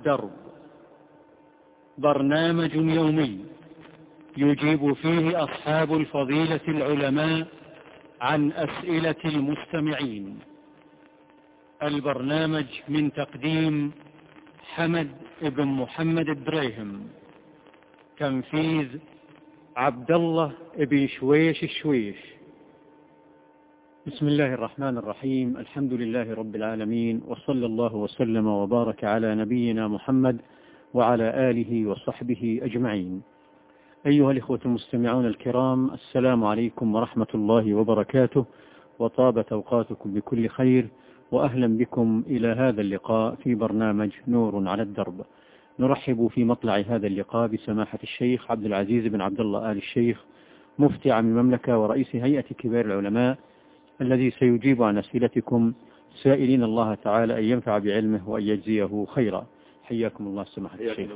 الدرب، برنامج يومي يجيب فيه أصحاب الفضيلة العلماء عن أسئلة المستمعين. البرنامج من تقديم حمد بن محمد الدريهم، تنفيذ عبد الله بن شويش الشويش. بسم الله الرحمن الرحيم، الحمد لله رب العالمين، وصلى الله وسلم وبارك على نبينا محمد وعلى آله وصحبه أجمعين. أيها الإخوة المستمعون الكرام، السلام عليكم ورحمة الله وبركاته، وطابت أوقاتكم بكل خير، وأهلا بكم إلى هذا اللقاء في برنامج نور على الدرب. نرحب في مطلع هذا اللقاء بسماحة الشيخ عبد العزيز بن عبد الله آل الشيخ، مفتي عام المملكة ورئيس هيئة كبار العلماء، الذي سيجيب عن أسئلتكم سائلين الله تعالى أن ينفع بعلمه وأن يجزيه خيرا. حياكم الله سماحة الشيخ.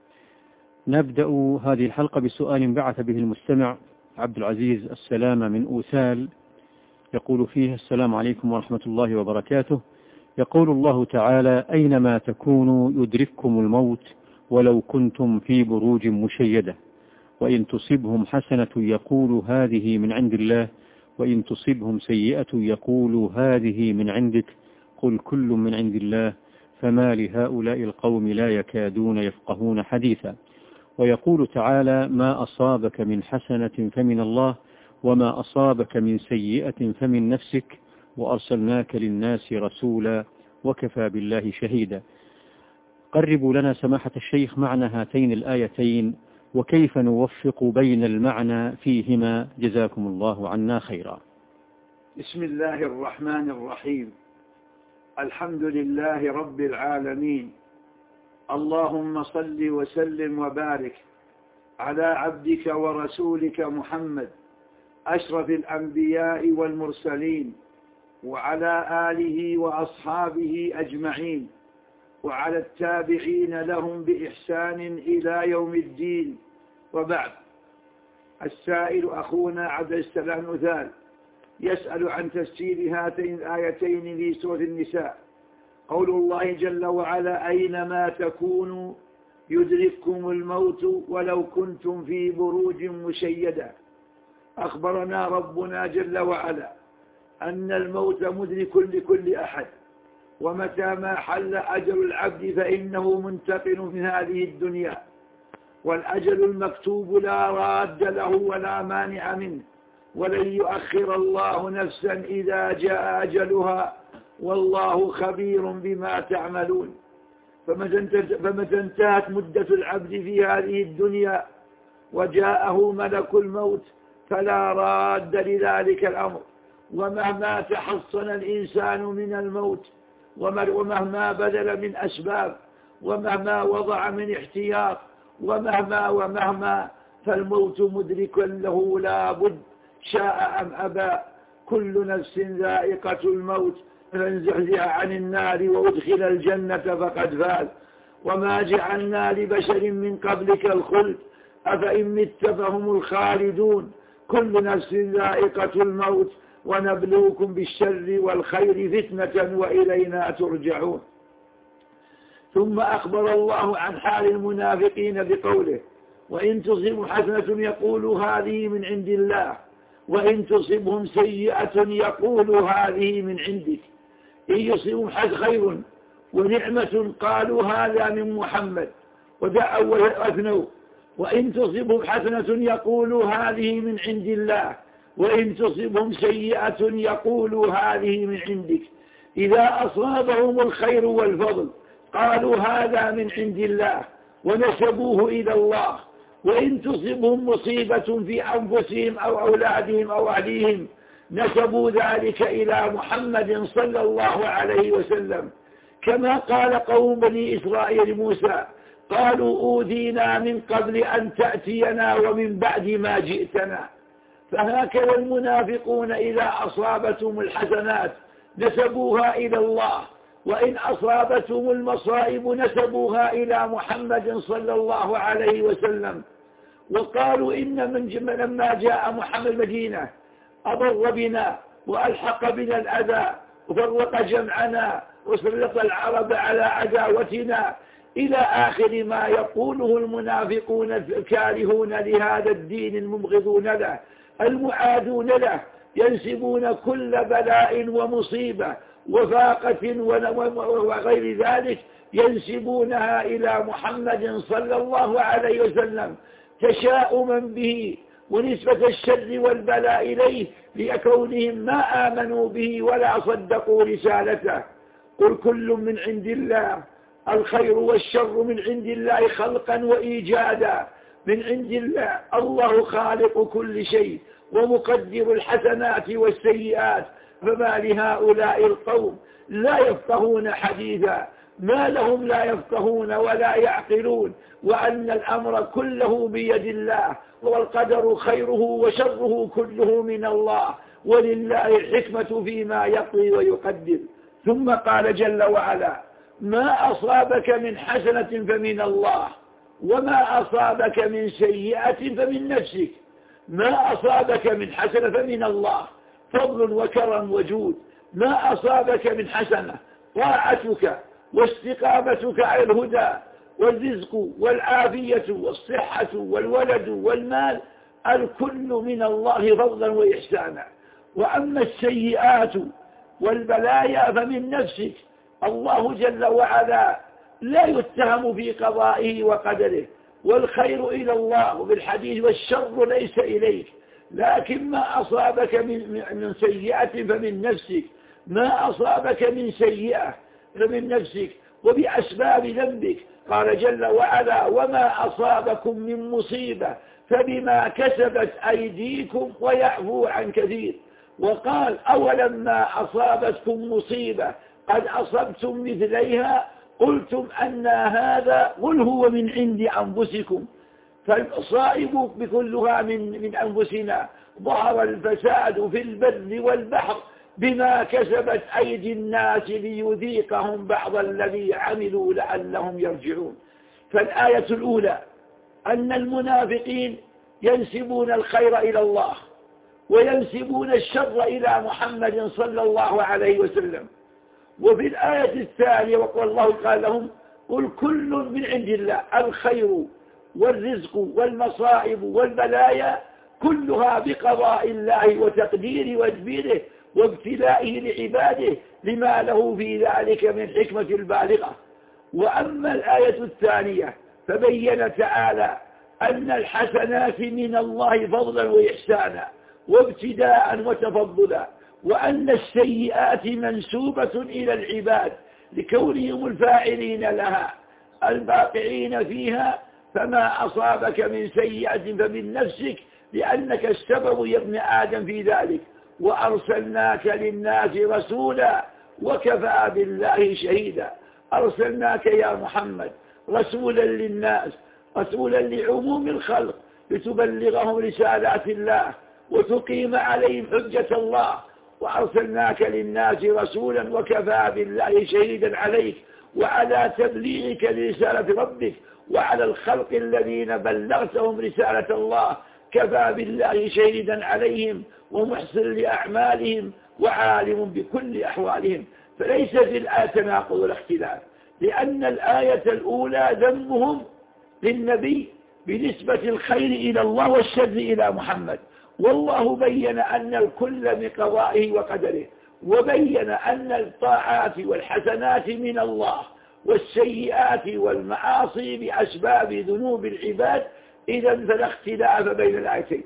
نبدأ هذه الحلقة بسؤال بعث به المستمع عبد العزيز السلامة من أوثال، يقول فيه: السلام عليكم ورحمة الله وبركاته. يقول الله تعالى: أينما تكونوا يدرككم الموت ولو كنتم في بروج مشيدة، وإن تصبهم حسنة يقول هذه من عند الله، وإن تصبهم سيئة يقول هذه من عندك، قل كل من عند الله، فما لهؤلاء القوم لا يكادون يفقهون حديثا. ويقول تعالى: ما أصابك من حسنة فمن الله، وما أصابك من سيئة فمن نفسك، وأرسلناك للناس رسولا وكفى بالله شهيدا. قربوا لنا سماحة الشيخ معنى هاتين الآيتين، وكيف نوفق بين المعنى فيهما، جزاكم الله عنا خيرا. بسم الله الرحمن الرحيم، الحمد لله رب العالمين، اللهم صل وسلم وبارك على عبدك ورسولك محمد أشرف الأنبياء والمرسلين، وعلى آله وأصحابه أجمعين، وعلى التابعين لهم بإحسان إلى يوم الدين. وبعد، السائل أخونا عبد السلام نثال يسأل عن تفسير هاتين الآيتين في سورة النساء، قول الله جل وعلا: أينما تكونوا يدرككم الموت ولو كنتم في بروج مشيدة. أخبرنا ربنا جل وعلا أن الموت مدرك لكل أحد، ومتى ما حل أجل العبد فإنه منتقل من هذه الدنيا، والأجل المكتوب لا راد له ولا مانع منه، ولن يؤخر الله نفسا إذا جاء أجلها، والله خبير بما تعملون. فمتى انتهت مدة العبد في هذه الدنيا وجاءه ملك الموت فلا راد لذلك الأمر، ومهما تحصن الإنسان من الموت، ومهما بذل من أسباب، ومهما وضع من احتياط، ومهما فالموت مدرك له لا بد، شاء أم أبى. كل نفس ذائقة الموت، فمن زحزح عن النار وأدخل الجنة فقد فاز. وما جعلنا لبشر من قبلك الخلد أفإن مت فهم الخالدون. كل نفس ذائقة الموت، ونبلوكم بالشر والخير فتنة وإلينا ترجعون. ثم أخبر الله عن حال المنافقين بقوله: وإن تصبهم حسنة يقولوا هذه من عند الله، وإن تصبهم سيئة يقولوا هذه من عندك. إن يصبهم خير ونعمة قالوا هذا من محمد ودعوا وأثنوا، وإن تصبهم حسنة يقولوا هذه من عند الله، وإن تصبهم سيئة يقولوا هذه من عندك. إذا أصابهم الخير والفضل قالوا هذا من عند الله ونسبوه إلى الله، وإن تصبهم مصيبة في أنفسهم أو أولادهم أو أهليهم نسبوا ذلك إلى محمد صلى الله عليه وسلم، كما قال قوم بني إسرائيل موسى: قالوا أوذينا من قبل أن تأتينا ومن بعد ما جئتنا. فهكذا المنافقون إذا أصابتهم الحسنات نسبوها إلى الله، وإن أصابتهم المصائب نسبوها إلى محمد صلى الله عليه وسلم. وقالوا إن لما جاء محمد المدينة أضر بنا وألحق بنا الأذى وفرق جمعنا وسلط العرب على عداوتنا، إلى آخر ما يقوله المنافقون الكارهون لهذا الدين المبغضون له المعادون له، ينسبون كل بلاء ومصيبة وفاقة وغير ذلك ينسبونها إلى محمد صلى الله عليه وسلم تشاؤما به ونسبة الشر والبلاء إليه لكونهم ما آمنوا به ولا صدقوا رسالته. قل كل من عند الله، الخير والشر من عند الله خلقا وإيجادا، من عند الله. الله خالق كل شيء ومقدر الحسنات والسيئات، فما لهؤلاء القوم لا يفقهون حديثا، ما لهم لا يفقهون ولا يعقلون، وأن الأمر كله بيد الله، والقدر خيره وشره كله من الله، ولله الحكمة فيما يقضي ويقدر. ثم قال جل وعلا: ما أصابك من حسنة فمن الله، وما أصابك من سيئة فمن نفسك. ما أصابك من حسنة فمن الله، فضل وكرم وجود. ما أصابك من حسنة طاعتك واستقامتك على الهدى، والرزق والعافية والصحة والولد والمال، الكل من الله فضلا وإحسانا. وأما السيئات والبلايا فمن نفسك. الله جل وعلا لا يتهم في قضائه وقدره، والخير إلى الله بالحديث، والشر ليس إليك. لكن ما أصابك من سيئة فمن نفسك، ما أصابك من سيئة فمن نفسك وبأسباب ذنبك. قال جل وعلا: وما أصابكم من مصيبة فبما كسبت أيديكم ويعفو عن كثير. وقال: أولما أصابتكم مصيبة قد أصبتم مثليها قلتم أن هذا، قل هو من عند أنفسكم. فالمصائب بكلها من أنفسنا. ظهر الفساد في البر والبحر بما كسبت أيدي الناس ليذيقهم بعض الذي عملوا لعلهم يرجعون. فالآية الأولى أن المنافقين ينسبون الخير إلى الله وينسبون الشر إلى محمد صلى الله عليه وسلم. وفي الآية الثانية والله قال لهم: قل كل من عند الله، الخير والرزق والمصائب والبلايا كلها بقضاء الله وتقديره وتدبيره وابتلائه لعباده لما له في ذلك من حكمة البالغة. وأما الآية الثانية فبين تعالى أن الحسنات من الله فضلا وإحسانا وابتداء وتفضلا، وأن السيئات منسوبة إلى العباد لكونهم الفاعلين لها الباقعين فيها. فما أصابك من سيئة فمن نفسك لأنك السبب يا ابن آدم في ذلك، وأرسلناك للناس رسولا وكفى بالله شهيدا. أرسلناك يا محمد رسولا للناس، رسولا لعموم الخلق، لتبلغهم رسالات الله وتقيم عليهم حجة الله. وأرسلناك للناس رسولا وكفى بالله شهيدا عليك وعلى تبليغك لرسالة ربك وعلى الخلق الذين بلغتهم رسالة الله، كفى بالله شهيدا عليهم ومحسن لأعمالهم وعالم بكل أحوالهم. فليس في الآية تناقض ولا اختلاف، لأن الآية الأولى ذمهم للنبي بنسبة الخير إلى الله والشر إلى محمد، والله بين أن الكل بقضائه وقدره، وبين أن الطاعات والحسنات من الله والسيئات والمعاصي بأسباب ذنوب العباد. إذن فلا اختلاف بين الآيتين.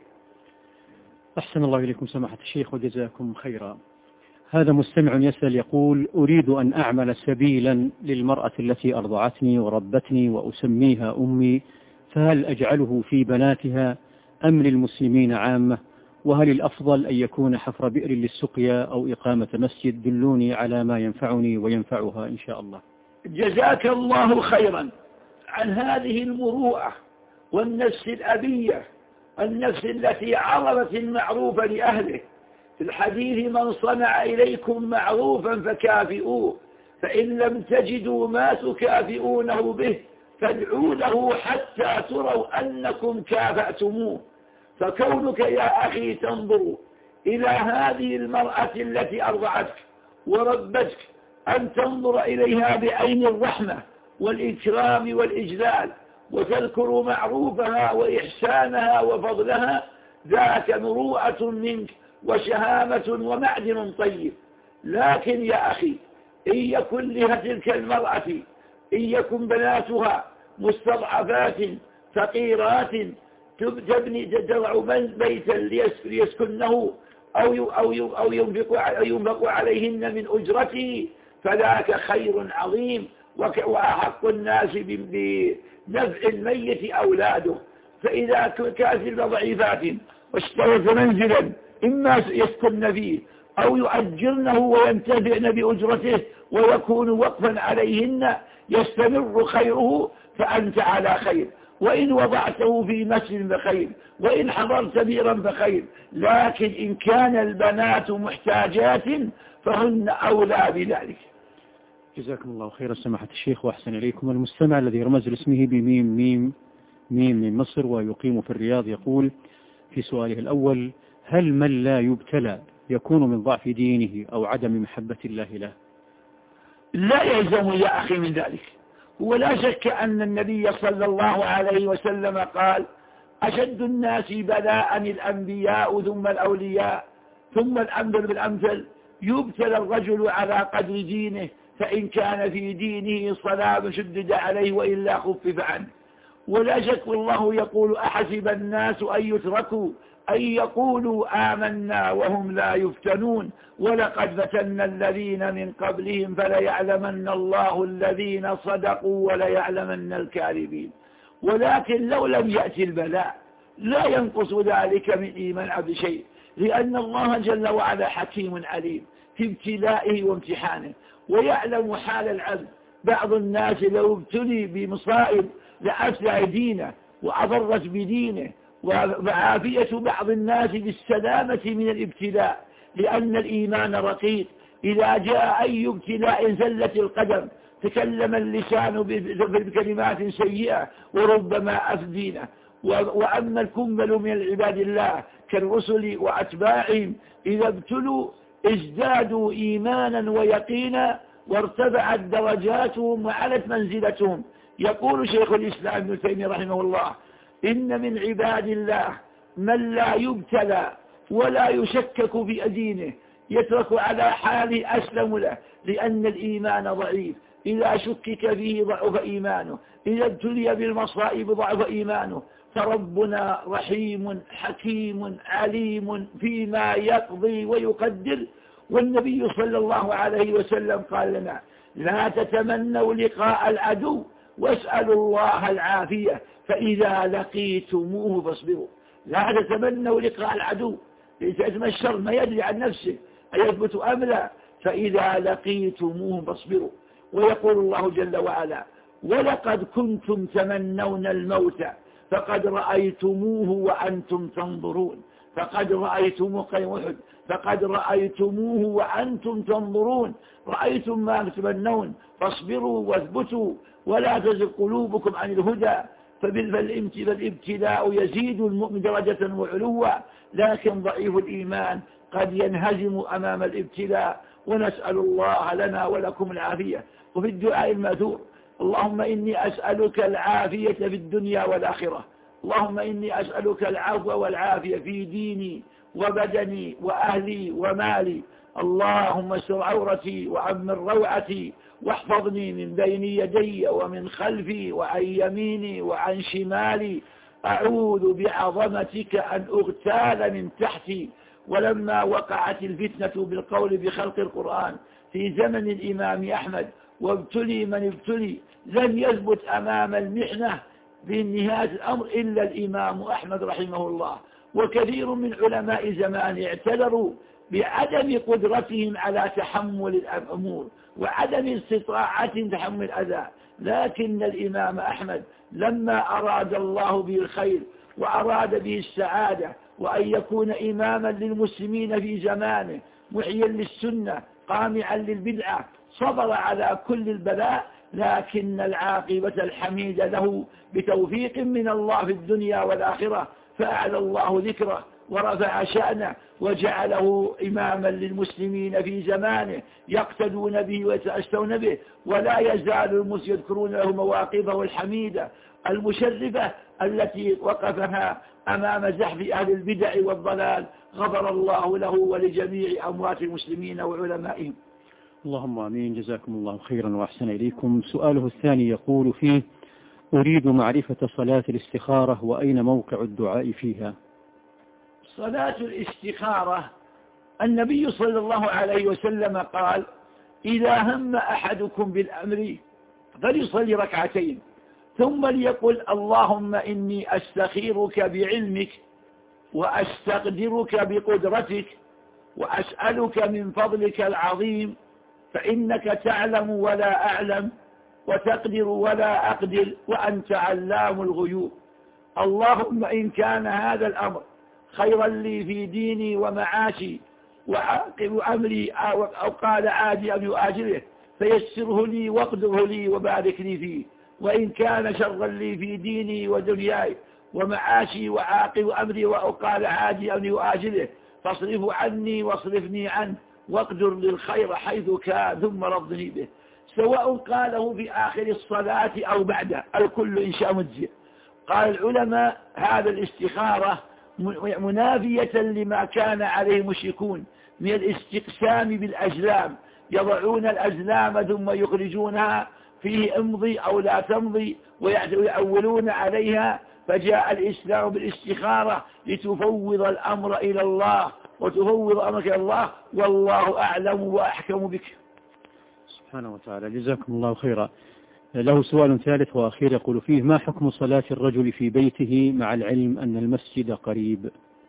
أحسن الله إليكم سماحة الشيخ وجزاكم خيرا. هذا مستمع يسأل يقول: أريد أن أعمل سبيلا للمرأة التي أرضعتني وربتني وأسميها أمي، فهل أجعله في بناتها أم للمسلمين عامة؟ وهل الأفضل أن يكون حفر بئر للسقيا أو إقامة مسجد؟ دلوني على ما ينفعني وينفعها إن شاء الله. جزاك الله خيرا عن هذه المروءة والنفس الأبية، النفس التي عرفت المعروف لأهله. في الحديث: من صنع إليكم معروفا فكافئوه، فإن لم تجدوا ما تكافئونه به فادعوا له حتى تروا أنكم كافأتموه. فكونك يا أخي تنظر إلى هذه المرأة التي أرضعتك وربتك، أن تنظر إليها بعين الرحمة والإكرام والإجلال، وتذكر معروفها وإحسانها وفضلها، ذاك مروءة منك وشهامة ومعدن طيب. لكن يا أخي، إن يكن لها تلك المرأة، إن يكن بناتها مستضعفات فقيرات تضع بيتا ليسكنه أو ينفق عليهن من أجرته، فذاك خير عظيم، وأحق الناس بنفع الميت أولاده. فإذا كانت ضعيفات واشترت منزلا إما يسكن فيه أو يؤجرنه وينتفعن بأجرته ويكون وقفا عليهن يستمر خيره، فأنت على خير. وإن وضعته في مسجد فخير، وإن حضرت بيرا فخير. لكن إن كان البنات محتاجات فهن أولى بذلك. جزاكم الله خيرا سماحة الشيخ وأحسن إليكم. المستمع الذي رمز لاسمه بميم ميم ميم من مصر ويقيم في الرياض يقول في سؤاله الأول: هل من لا يبتلى يكون من ضعف دينه أو عدم محبة الله له؟ لا يلزم يا أخي من ذلك. ولا شك أن النبي صلى الله عليه وسلم قال: أشد الناس بلاء الأنبياء ثم الأولياء ثم الأمثل بالأمثل، يبتلى الرجل على قدر دينه، فإن كان في دينه صلاب شدد عليه وإلا خفف عنه. ولا شك والله يقول: أحسب الناس أن يتركوا أن يقولوا آمنا وهم لا يفتنون، ولقد فتنا الذين من قبلهم فليعلمن الله الذين صدقوا وليعلمن الكاذبين. ولكن لو لم يأتي البلاء لا ينقص ذلك من إيمان عبد شيء، لأن الله جل وعلا حكيم عليم في ابتلائه وامتحانه، ويعلم حال العبد. بعض الناس لو ابتلي بمصائب لأفسد دينه وأضرت بدينه، وعافية بعض الناس بالسلامة من الابتلاء، لأن الإيمان رقيق. إذا جاء أي ابتلاء زلت القدم، تكلم اللسان بكلمات سيئة وربما أفدينا. وأما الكمل من العباد الله كالرسل وأتباعهم، إذا ابتلوا ازدادوا إيمانا ويقينا، وارتفعت درجاتهم وعلت منزلتهم. يقول شيخ الإسلام ابن تيمية رحمه الله: إن من عباد الله من لا يبتلى ولا يشكك في دينه، يترك على حاله أسلم له، لأن الإيمان ضعيف. إذا شكك فيه ضعف إيمانه، إذا ابتلي بالمصائب ضعف إيمانه. فربنا رحيم حكيم عليم فيما يقضي ويقدر. والنبي صلى الله عليه وسلم قال لنا: لا تتمنوا لقاء العدو واسألوا الله العافية، فإذا لقيتموه فاصبروا. لا تتمنوا لقاء العدو، لتأتم الشر ما يدري عن نفسه أيثبت أم لا، فإذا لقيتموه فاصبروا. ويقول الله جل وعلا: ولقد كنتم تمنون الموت فقد رأيتموه وأنتم تنظرون. فقد رأيتموه قيم، فقد رأيتموه وأنتم تنظرون، رأيتم ما تتمنون، فاصبروا واثبتوا ولا تزغ قلوبكم عن الهدى. فالابتلاء يزيد المؤمن درجة وعلوا، لكن ضعيف الإيمان قد ينهزم أمام الابتلاء. ونسأل الله لنا ولكم العافية. وفي الدعاء الماثور: اللهم إني أسألك العافية في الدنيا والآخرة. اللهم إني أسألك العفو والعافية في ديني وبدني وأهلي ومالي. اللهم استر عورتي وعمر روعتي، واحفظني من بين يدي ومن خلفي وعن يميني وعن شمالي. أعوذ بعظمتك أن أغتال من تحتي. ولما وقعت الفتنة بالقول بخلق القرآن في زمن الإمام أحمد، وابتلي من ابتلي، لم يثبت أمام المحنة في نهاية الأمر إلا الإمام أحمد رحمه الله. وكثير من علماء زمان اعتذروا بعدم قدرتهم على تحمل الأمور وعدم استطاعتهم تحمل الأذى. لكن الإمام أحمد لما أراد الله به الخير وأراد به السعادة وأن يكون إماما للمسلمين في زمانه، محيا للسنة قامعا للبدعة، صبر على كل البلاء، لكن العاقبة الحميدة له بتوفيق من الله في الدنيا والآخرة، فأعلى الله ذكره ورفع شأنه وجعله إماما للمسلمين في زمانه يقتدون به ويتأسون به، ولا يزال المسلمون يذكرون له مواقفه الحميدة المشرفة التي وقفها أمام زحف أهل البدع والضلال. غفر الله له ولجميع أموات المسلمين وعلمائهم. اللهم آمين. جزاكم الله خيرا وأحسن إليكم. سؤاله الثاني يقول فيه: أريد معرفة صلاة الاستخارة وأين موقع الدعاء فيها؟ صلاة الاستخارة النبي صلى الله عليه وسلم قال: إذا هم أحدكم بالأمر فليصلي ركعتين ثم ليقل: اللهم إني أستخيرك بعلمك وأستقدرك بقدرتك وأسألك من فضلك العظيم، فإنك تعلم ولا أعلم وتقدر ولا أقدر وأنت علام الغيوب. اللهم إن كان هذا الأمر خيرا لي في ديني ومعاشي وعاقب أمري، أو قال عادي أن يؤاجره، فيسره لي واقدره لي وبارك لي فيه. وإن كان شرا لي في ديني ودنياي ومعاشي وعاقب أمري، أو قال عادي أن يؤاجره، فاصرفه عني واصرفني عنه واقدر للخير حيث كان ثم رضني به. سواء قاله في آخر الصلاة أو بعده، الكل إن شاء مجزئ. قال العلماء: هذا الاستخارة منافية لما كان عليه المشركون من الاستقسام بالأزلام، يضعون الأزلام ثم يخرجونها فيه امضي أو لا تمضي ويأولون عليها. فجاء الإسلام بالاستخارة لتفوض الأمر إلى الله وتفوض أمرك إلى الله، والله أعلم وأحكم بك. سبحانه وتعالى. جزاكم الله خيرا. له سؤال ثالث وأخير يقول فيه: ما حكم صلاة الرجل في بيته مع العلم أن المسجد قريب؟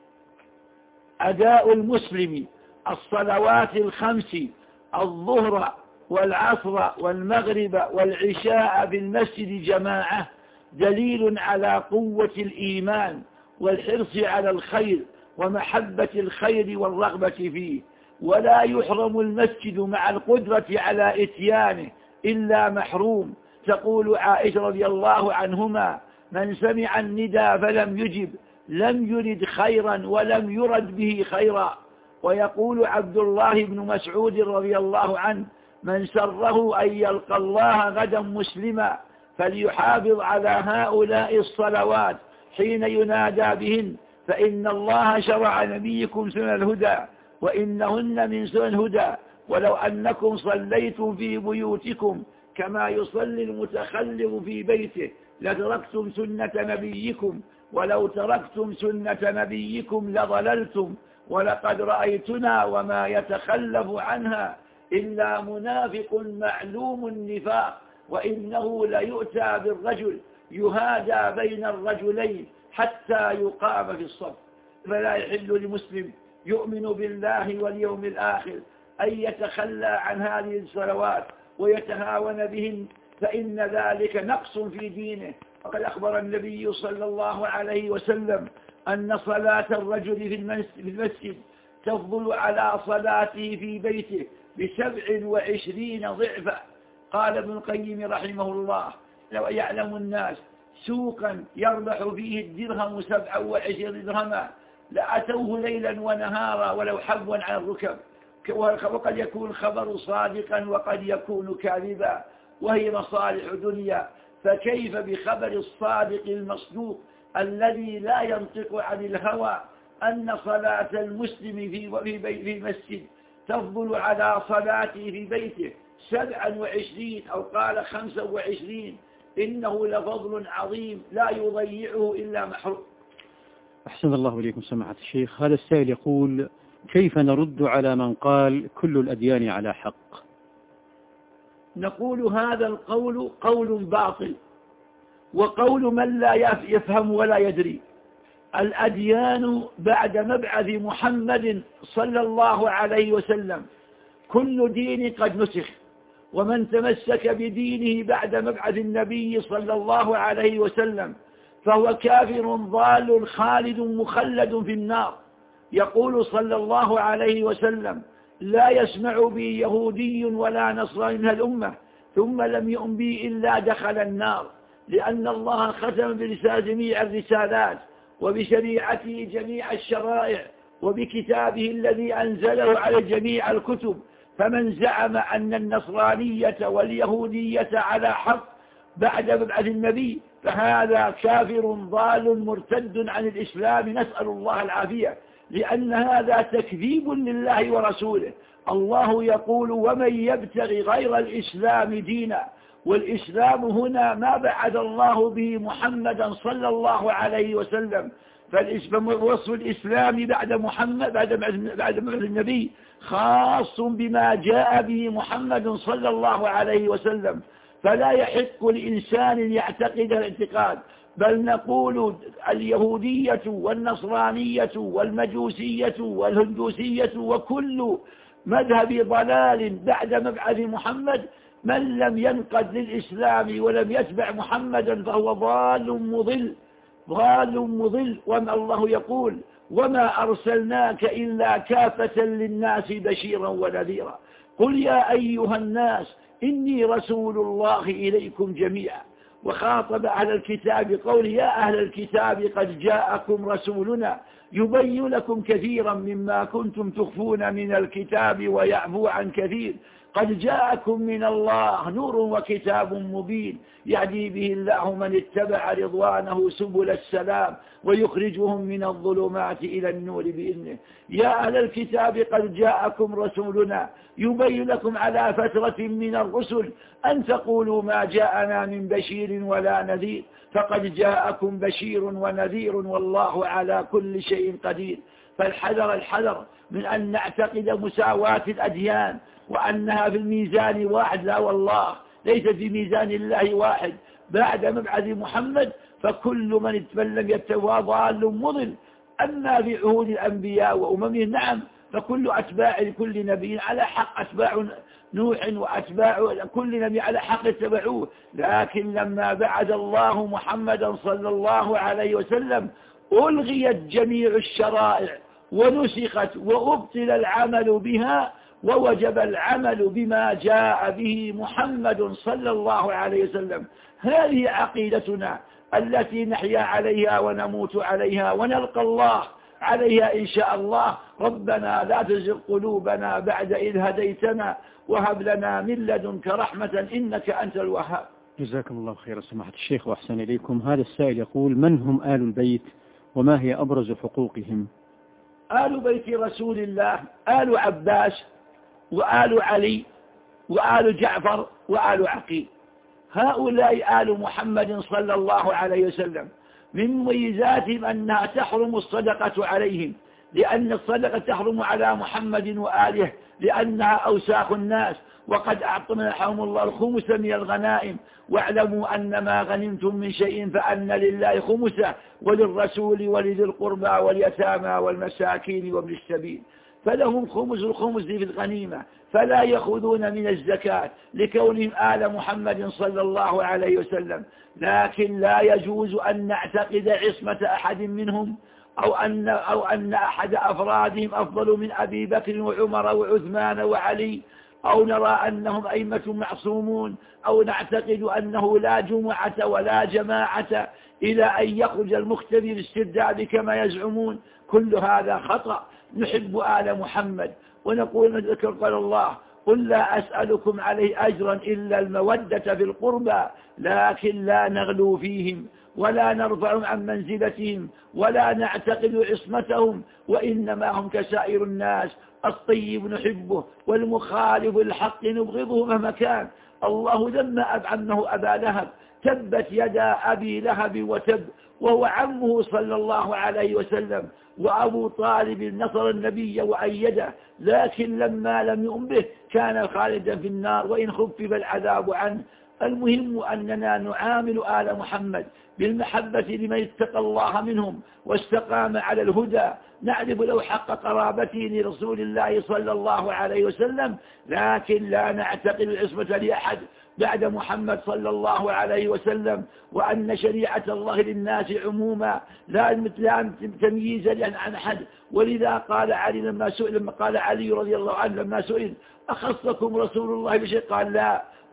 أداء المسلم الصلوات الخمس، الظهر والعصر والمغرب والعشاء بالمسجد جماعة، دليل على قوة الإيمان والحرص على الخير ومحبة الخير والرغبة فيه. ولا يحرم المسجد مع القدرة على إتيانه إلا محروم. تقول عائشة رضي الله عنهما: من سمع الندى فلم يجب لم يرد خيرا ولم يرد به خيرا. ويقول عبد الله بن مسعود رضي الله عنه: من سره أن يلقى الله غدا مسلما فليحافظ على هؤلاء الصلوات حين ينادى بهن، فإن الله شرع نبيكم سنن الهدى وإنهن من سنن الهدى. ولو أنكم صليتم في بيوتكم كما يصلي المتخلف في بيته لتركتم سنة نبيكم، ولو تركتم سنة نبيكم لضللتم. ولقد رأيتنا وما يتخلف عنها إلا منافق معلوم النفاق، وإنه ليؤتى بالرجل يهادى بين الرجلين حتى يقام في الصف. فلا يحل لمسلم يؤمن بالله واليوم الآخر أن يتخلى عن هذه الصلوات ويتهاون بهن، فإن ذلك نقص في دينه. وقد أخبر النبي صلى الله عليه وسلم أن صلاة الرجل في المسجد تفضل على صلاته في بيته ب27 ضعفا. قال ابن القيم رحمه الله: لو يعلم الناس سوقا يربح فيه الدرهم 27 درهما لأتوه ليلا ونهارا ولو حبوا على الركب. وقد يكون خبر صادقا وقد يكون كاذبا، وهي مصالح دنيا، فكيف بخبر الصادق المصدوق الذي لا ينطق عن الهوى أن صلاة المسلم في مسجد تفضل على صلاته في بيته 27 أو قال 25. إنه لفضل عظيم لا يضيعه إلا محروم. أحسن الله إليكم سماحة الشيخ. هذا السائل يقول: كيف نرد على من قال كل الأديان على حق؟ نقول: هذا القول قول باطل وقول من لا يفهم ولا يدري. الأديان بعد مبعث محمد صلى الله عليه وسلم كل دين قد نسخ، ومن تمسك بدينه بعد مبعث النبي صلى الله عليه وسلم فهو كافر ضال خالد مخلد في النار. يقول صلى الله عليه وسلم: لا يسمع بي يهودي ولا نصراني من الأمة ثم لم يؤمن بي إلا دخل النار، لأن الله ختم برسالة جميع الرسالات وبشريعته جميع الشرائع وبكتابه الذي أنزله على جميع الكتب. فمن زعم أن النصرانية واليهودية على حق بعد مبعث النبي فهذا كافر ضال مرتد عن الإسلام، نسأل الله العافية، لأن هذا تكذيب لله ورسوله. الله يقول: ومن يبتغي غير الإسلام دينا، والإسلام هنا ما بعد الله به محمدا صلى الله عليه وسلم. فوصف الإسلام بعد محمد بعد النبي خاص بما جاء به محمد صلى الله عليه وسلم، فلا يحق لإنسان يعتقد الاعتقاد، بل نقول اليهودية والنصرانية والمجوسية والهندوسية وكل مذهب ضلال بعد مبعث محمد، من لم ينقد للإسلام ولم يتبع محمدا فهو ضال مضل ضال مضل. وما الله يقول: وما أرسلناك إلا كافة للناس بشيرا ونذيرا. قل يا أيها الناس إني رسول الله إليكم جميعا. وخاطب أهل الكتاب قول: يا أهل الكتاب قد جاءكم رسولنا يبين لكم كثيرا مما كنتم تخفون من الكتاب ويعفو عن كثير، قد جاءكم من الله نور وكتاب مبين يهدي به الله من اتبع رضوانه سبل السلام ويخرجهم من الظلمات إلى النور بإذنه. يا أهل الكتاب قد جاءكم رسولنا يبين لكم على فترة من الرسل أن تقولوا ما جاءنا من بشير ولا نذير، فقد جاءكم بشير ونذير والله على كل شيء قدير. فالحذر من أن نعتقد مساواة الأديان وأنها في الميزان واحد، لا والله، ليس في ميزان الله واحد. بعد مبعث محمد فكل من لم يتبع ضال مضل. أما في عهود الأنبياء وأممهم نعم، فكل أتباع لكل نبي على حق، أتباع نوح وأتباع كل نبي على حق اتبعوه، لكن لما بعث الله محمدا صلى الله عليه وسلم ألغيت جميع الشرائع ونسخت وأبطل العمل بها، ووجب العمل بما جاء به محمد صلى الله عليه وسلم. هذه عقيدتنا التي نحيا عليها ونموت عليها ونلقى الله عليها إن شاء الله. ربنا لا تزغ قلوبنا بعد إذ هديتنا وهب لنا من لدنك رحمة إنك أنت الوهاب. جزاكم الله خير سماحة الشيخ وأحسن إليكم. هذا السائل يقول: من هم آل البيت وما هي أبرز حقوقهم؟ آل بيت رسول الله آل عباس وآل علي وآل جعفر وآل عقيل، هؤلاء آل محمد صلى الله عليه وسلم. من مميزاتهم أنها تحرم الصدقة عليهم، لأن الصدقة تحرم على محمد وآله لأنها أوساخ الناس، وقد أعطمناهم الله الخمس من الغنائم، واعلموا أن ما غنمتم من شيء فأن لله خمسه وللرسول ولذي القربى واليتامى والمساكين وابن السبيل، فلهم خمس الخمس في الغنيمة، فلا يأخذون من الزكاة لكونهم آل محمد صلى الله عليه وسلم. لكن لا يجوز أن نعتقد عصمة أحد منهم أو أن أحد أفرادهم أفضل من أبي بكر وعمر وعثمان وعلي، أو نرى أنهم أئمة معصومون، أو نعتقد أنه لا جمعة ولا جماعة إلى أن يخرج المختبر الاسترداد كما يزعمون. كل هذا خطأ. نحب آل محمد ونقول نذكر قال الله: قل لا أسألكم عليه أجرا إلا المودة في القربى، لكن لا نغلو فيهم ولا نرفع عن منزلتهم ولا نعتقد عصمتهم، وإنما هم كسائر الناس، الطيب نحبه والمخالف الحق نبغضه مهما كان. الله ذم عنه أبا لهب: تبت يدا أبي لهب وتب، وهو عمه صلى الله عليه وسلم. وأبو طالب نصر النبي وأيده، لكن لما لم يؤم به كان خالدا في النار وإن خفف العذاب عنه. المهم أننا نعامل آل محمد بالمحبة لمن اتقى الله منهم واستقام على الهدى، نعرف له حق قرابته لرسول الله صلى الله عليه وسلم، لكن لا نعتقد العصمة لأحد بعد محمد صلى الله عليه وسلم، وأن شريعة الله للناس عموما لا تمييز عن أحد. ولذا قال علي لما قال علي رضي الله عنه لما سئل: أخصكم رسول الله بشيء؟ قال: لا،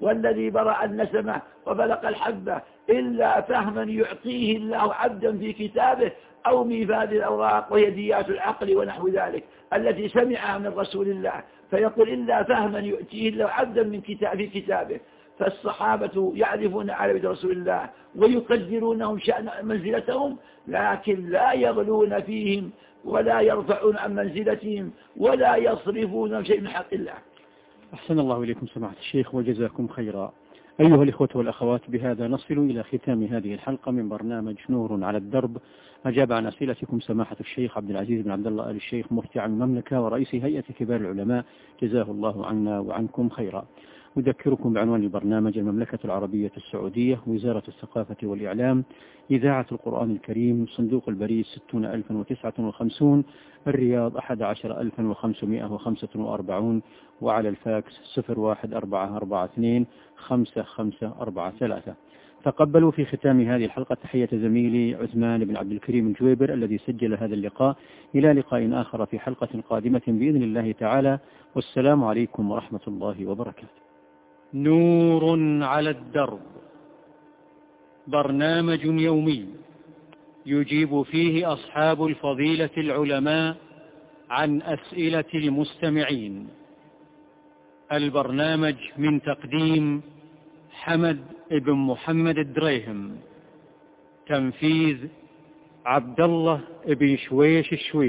والذي برأ النسمة وبلق الحبة إلا فهما يعطيه الله عبدا في كتابه أو ميفاد الأوراق وهي ديات العقل ونحو ذلك التي سمعها من رسول الله، فيقول إلا فهما يؤتيه الله عبدا من في كتابه. فالصحابة يعرفون عربية رسول الله ويقدرونهم شأن منزلتهم، لكن لا يغلون فيهم ولا يرفعون عن منزلتهم ولا يصرفون شيء من حق الله. أحسن الله إليكم سماحة الشيخ وجزاكم خيرا. أيها الإخوة والأخوات، بهذا نصل إلى ختام هذه الحلقة من برنامج نور على الدرب. أجاب عن أسئلتكم سماحة الشيخ عبد العزيز بن عبد الله آل الشيخ مفتي عن المملكة ورئيس هيئة كبار العلماء، جزاه الله عنا وعنكم خيرا. أذكركم بعنوان البرنامج: المملكة العربية السعودية، وزارة الثقافة والإعلام، إذاعة القرآن الكريم، صندوق البريد 60059، الرياض 11545، وعلى الفاكس 01442 5543. تقبلوا في ختام هذه الحلقة تحية زميلي عثمان بن عبد الكريم الجويبر الذي سجل هذا اللقاء. إلى لقاء آخر في حلقة قادمة بإذن الله تعالى، والسلام عليكم ورحمة الله وبركاته. نور على الدرب، برنامج يومي يجيب فيه أصحاب الفضيلة العلماء عن أسئلة المستمعين. البرنامج من تقديم حمد بن محمد الدريهم، تنفيذ عبد الله بن شويش الشويش.